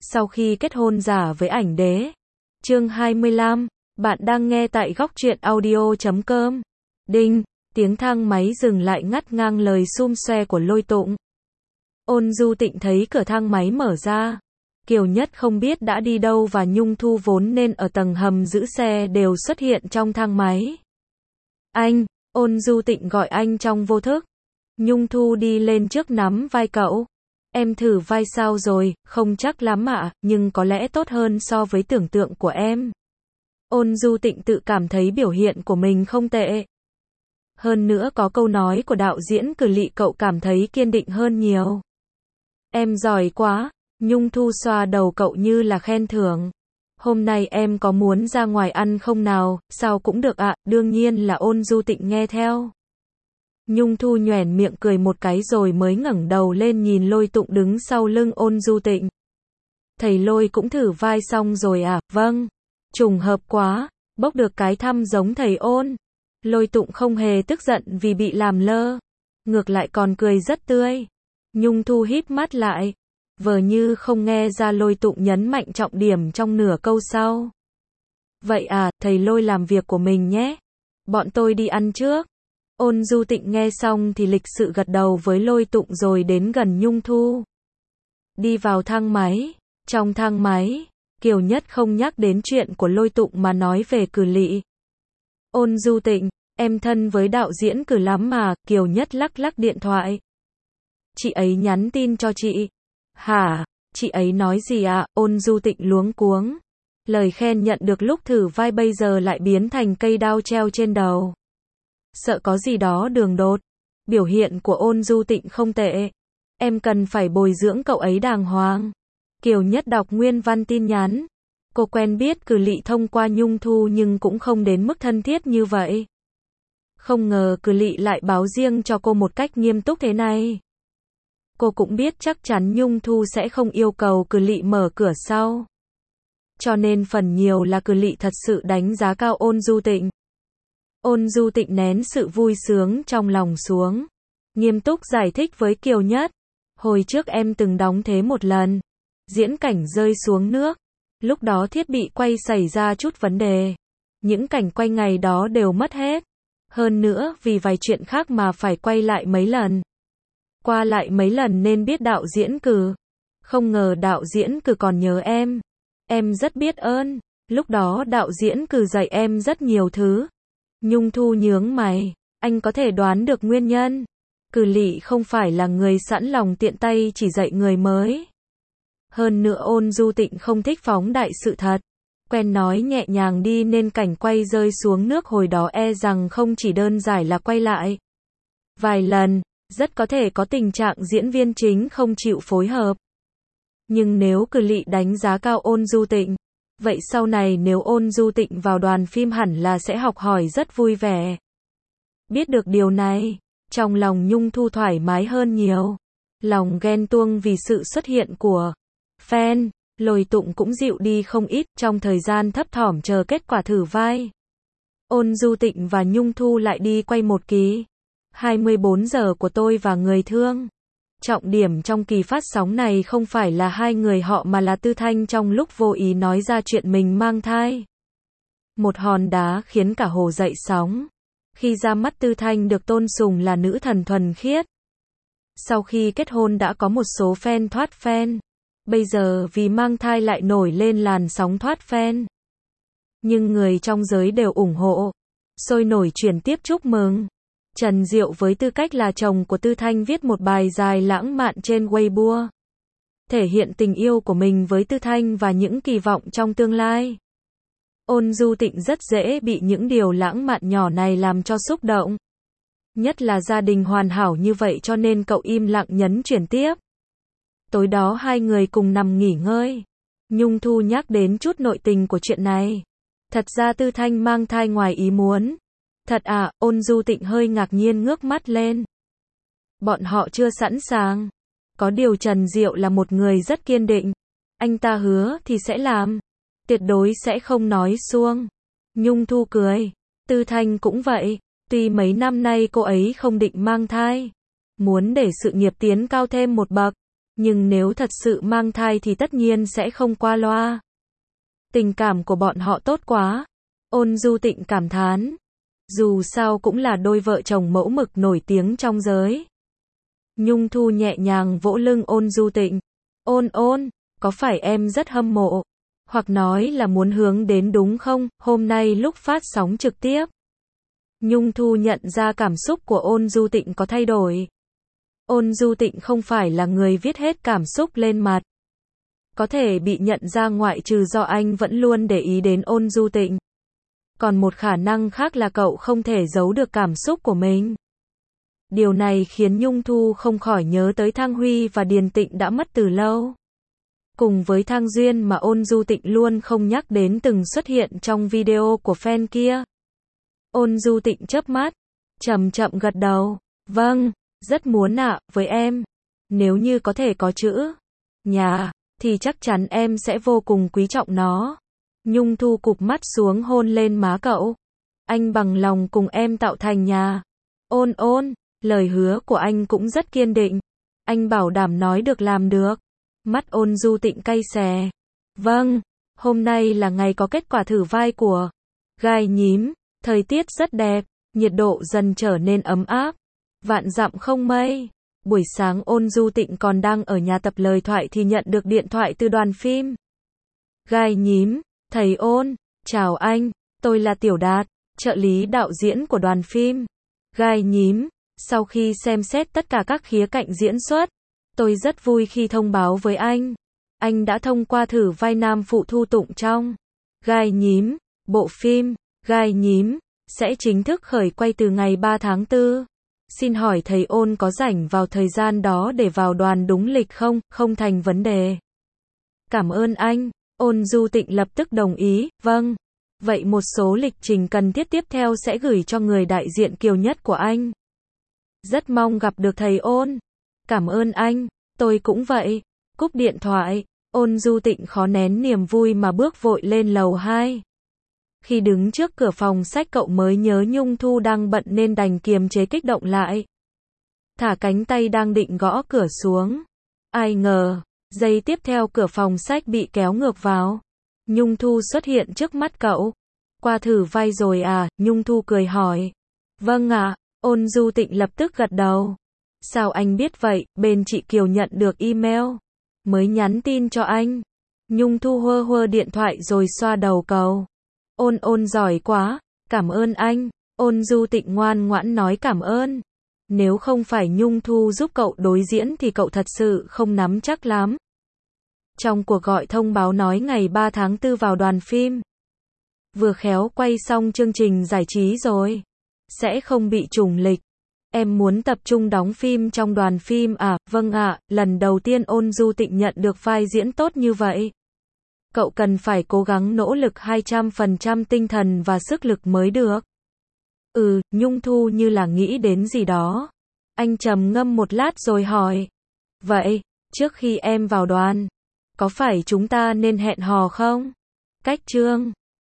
Sau khi kết hôn giả với ảnh đế. Chương 25. Bạn đang nghe tại góc truyện audio.com. Đinh, tiếng thang máy dừng lại ngắt ngang lời sum xoe của Lôi Tụng. Ôn Du Tịnh thấy cửa thang máy mở ra. Kiều Nhất không biết đã đi đâu và Nhung Thu vốn nên ở tầng hầm giữ xe đều xuất hiện trong thang máy. Anh, Ôn Du Tịnh gọi anh trong vô thức. Nhung Thu đi lên trước nắm vai cậu. Em thử vai sao rồi, không chắc lắm ạ, nhưng có lẽ tốt hơn so với tưởng tượng của em. Ôn Du Tịnh tự cảm thấy biểu hiện của mình không tệ. Hơn nữa có câu nói của đạo diễn Cử Lị cậu cảm thấy kiên định hơn nhiều. Em giỏi quá, Nhung Thu xoa đầu cậu như là khen thưởng. Hôm nay em có muốn ra ngoài ăn không nào, sao cũng được ạ, đương nhiên là Ôn Du Tịnh nghe theo. Nhung Thu nhoẻn miệng cười một cái rồi mới ngẩng đầu lên nhìn Lôi Tụng đứng sau lưng Ôn Du Tịnh. Thầy Lôi cũng thử vai xong rồi à, vâng. Trùng hợp quá, bốc được cái thăm giống thầy Ôn. Lôi Tụng không hề tức giận vì bị làm lơ. Ngược lại còn cười rất tươi. Nhung Thu híp mắt lại. Vờ như không nghe ra Lôi Tụng nhấn mạnh trọng điểm trong nửa câu sau. Vậy à, thầy Lôi làm việc của mình nhé. Bọn tôi đi ăn trước. Ôn Du Tịnh nghe xong thì lịch sự gật đầu với Lôi Tụng rồi đến gần Nhung Thu. Đi vào thang máy. Trong thang máy, Kiều Nhất không nhắc đến chuyện của Lôi Tụng mà nói về Cử Lị. Ôn Du Tịnh, em thân với đạo diễn Cử lắm mà, Kiều Nhất lắc lắc điện thoại. Chị ấy nhắn tin cho chị. Hả, chị ấy nói gì ạ? Ôn Du Tịnh luống cuống. Lời khen nhận được lúc thử vai bây giờ lại biến thành cây đao treo trên đầu. Sợ có gì đó đường đột. Biểu hiện của Ôn Du Tịnh không tệ. Em cần phải bồi dưỡng cậu ấy đàng hoàng. Kiều Nhất đọc nguyên văn tin nhắn. Cô quen biết Cử Lị thông qua Nhung Thu nhưng cũng không đến mức thân thiết như vậy. Không ngờ Cử Lị lại báo riêng cho cô một cách nghiêm túc thế này. Cô cũng biết chắc chắn Nhung Thu sẽ không yêu cầu Cử Lị mở cửa sau. Cho nên phần nhiều là Cử Lị thật sự đánh giá cao Ôn Du Tịnh. Ôn Du Tịnh nén sự vui sướng trong lòng xuống. Nghiêm túc giải thích với Kiều Nhất. Hồi trước em từng đóng thế một lần. Diễn cảnh rơi xuống nước. Lúc đó thiết bị quay xảy ra chút vấn đề. Những cảnh quay ngày đó đều mất hết. Hơn nữa vì vài chuyện khác mà phải quay lại mấy lần. Qua lại mấy lần nên biết đạo diễn Cử. Không ngờ đạo diễn Cử còn nhớ em. Em rất biết ơn. Lúc đó đạo diễn Cử dạy em rất nhiều thứ. Nhung Thu nhướng mày. Anh có thể đoán được nguyên nhân. Cử Lị không phải là người sẵn lòng tiện tay chỉ dạy người mới. Hơn nữa Ôn Du Tịnh không thích phóng đại sự thật. Quen nói nhẹ nhàng đi nên cảnh quay rơi xuống nước hồi đó e rằng không chỉ đơn giản là quay lại vài lần, rất có thể có tình trạng diễn viên chính không chịu phối hợp. Nhưng nếu Cử Lị đánh giá cao Ôn Du Tịnh, vậy sau này nếu Ôn Du Tịnh vào đoàn phim hẳn là sẽ học hỏi rất vui vẻ. Biết được điều này, trong lòng Nhung Thu thoải mái hơn nhiều. Lòng ghen tuông vì sự xuất hiện của fan, Lôi Tụng cũng dịu đi không ít trong thời gian thấp thỏm chờ kết quả thử vai. Ôn Du Tịnh và Nhung Thu lại đi quay một kỳ 24 giờ của tôi và người thương. Trọng điểm trong kỳ phát sóng này không phải là hai người họ mà là Tư Thanh trong lúc vô ý nói ra chuyện mình mang thai. Một hòn đá khiến cả hồ dậy sóng. Khi ra mắt Tư Thanh được tôn sùng là nữ thần thuần khiết. Sau khi kết hôn đã có một số fan thoát fan. Bây giờ vì mang thai lại nổi lên làn sóng thoát fan. Nhưng người trong giới đều ủng hộ. Sôi nổi chuyển tiếp chúc mừng. Trần Diệu với tư cách là chồng của Tư Thanh viết một bài dài lãng mạn trên Weibo. Thể hiện tình yêu của mình với Tư Thanh và những kỳ vọng trong tương lai. Ôn Du Tịnh rất dễ bị những điều lãng mạn nhỏ này làm cho xúc động. Nhất là gia đình hoàn hảo như vậy cho nên cậu im lặng nhấn chuyển tiếp. Tối đó hai người cùng nằm nghỉ ngơi. Nhung Thu nhắc đến chút nội tình của chuyện này. Thật ra Tư Thanh mang thai ngoài ý muốn. Thật à, Ôn Du Tịnh hơi ngạc nhiên ngước mắt lên. Bọn họ chưa sẵn sàng. Có điều Trần Diệu là một người rất kiên định. Anh ta hứa thì sẽ làm. Tuyệt đối sẽ không nói suông. Nhung Thu cười. Tư Thanh cũng vậy. Tuy mấy năm nay cô ấy không định mang thai. Muốn để sự nghiệp tiến cao thêm một bậc. Nhưng nếu thật sự mang thai thì tất nhiên sẽ không qua loa. Tình cảm của bọn họ tốt quá. Ôn Du Tịnh cảm thán. Dù sao cũng là đôi vợ chồng mẫu mực nổi tiếng trong giới. Nhung Thu nhẹ nhàng vỗ lưng Ôn Du Tịnh. Ôn ôn, có phải em rất hâm mộ? Hoặc nói là muốn hướng đến đúng không? Hôm nay lúc phát sóng trực tiếp, Nhung Thu nhận ra cảm xúc của Ôn Du Tịnh có thay đổi. Ôn Du Tịnh không phải là người viết hết cảm xúc lên mặt. Có thể bị nhận ra ngoại trừ do anh vẫn luôn để ý đến Ôn Du Tịnh. Còn một khả năng khác là cậu không thể giấu được cảm xúc của mình. Điều này khiến Nhung Thu không khỏi nhớ tới Thang Huy và Điền Tịnh đã mất từ lâu. Cùng với Thang Duyên mà Ôn Du Tịnh luôn không nhắc đến từng xuất hiện trong video của fan kia. Ôn Du Tịnh chớp mắt, chậm chậm gật đầu. Vâng, rất muốn ạ, với em. Nếu như có thể có chữ nhà, thì chắc chắn em sẽ vô cùng quý trọng nó. Nhung Thu cụp mắt xuống hôn lên má cậu. Anh bằng lòng cùng em tạo thành nhà. Ôn ôn, lời hứa của anh cũng rất kiên định. Anh bảo đảm nói được làm được. Mắt Ôn Du Tịnh cay xè. Vâng, hôm nay là ngày có kết quả thử vai của Gai Nhím. Thời tiết rất đẹp, nhiệt độ dần trở nên ấm áp. Vạn dặm không mây. Buổi sáng Ôn Du Tịnh còn đang ở nhà tập lời thoại thì nhận được điện thoại từ đoàn phim. Gai Nhím, thầy Ôn, chào anh, tôi là Tiểu Đạt, trợ lý đạo diễn của đoàn phim. Gai Nhím, sau khi xem xét tất cả các khía cạnh diễn xuất, tôi rất vui khi thông báo với anh đã thông qua thử vai nam phụ Thu Tụng trong Gai Nhím. Bộ phim Gai Nhím sẽ chính thức khởi quay từ ngày 3 tháng 4. Xin hỏi thầy Ôn có rảnh vào thời gian đó để vào đoàn đúng lịch không? Không thành vấn đề. Cảm ơn anh. Ôn Du Tịnh lập tức đồng ý. Vâng. Vậy một số lịch trình cần thiết tiếp theo sẽ gửi cho người đại diện kiều nhất của anh. Rất mong gặp được thầy Ôn. Cảm ơn anh. Tôi cũng vậy. Cúp điện thoại, Ôn Du Tịnh khó nén niềm vui mà bước vội lên lầu 2. Khi đứng trước cửa phòng sách cậu mới nhớ Nhung Thu đang bận nên đành kiềm chế kích động lại. Thả cánh tay đang định gõ cửa xuống. Ai ngờ, giây tiếp theo cửa phòng sách bị kéo ngược vào. Nhung Thu xuất hiện trước mắt cậu. Qua thử vai rồi à? Nhung Thu cười hỏi. Vâng ạ, Ôn Du Tịnh lập tức gật đầu. Sao anh biết vậy? Bên chị Kiều nhận được email, mới nhắn tin cho anh. Nhung Thu hơ hơ điện thoại rồi xoa đầu cậu. Ôn ôn giỏi quá, cảm ơn anh. Ôn Du Tịnh ngoan ngoãn nói cảm ơn. Nếu không phải Nhung Thu giúp cậu đối diễn thì cậu thật sự không nắm chắc lắm. Trong cuộc gọi thông báo nói ngày 3 tháng 4 vào đoàn phim. Vừa khéo quay xong chương trình giải trí rồi. Sẽ không bị trùng lịch. Em muốn tập trung đóng phim trong đoàn phim à? Vâng ạ, lần đầu tiên Ôn Du Tịnh nhận được vai diễn tốt như vậy. Cậu cần phải cố gắng nỗ lực 200% tinh thần và sức lực mới được. Nhung Thu như là nghĩ đến gì đó. Anh trầm ngâm một lát rồi hỏi. Vậy, trước khi em vào đoàn, có phải chúng ta nên hẹn hò không? Cách chương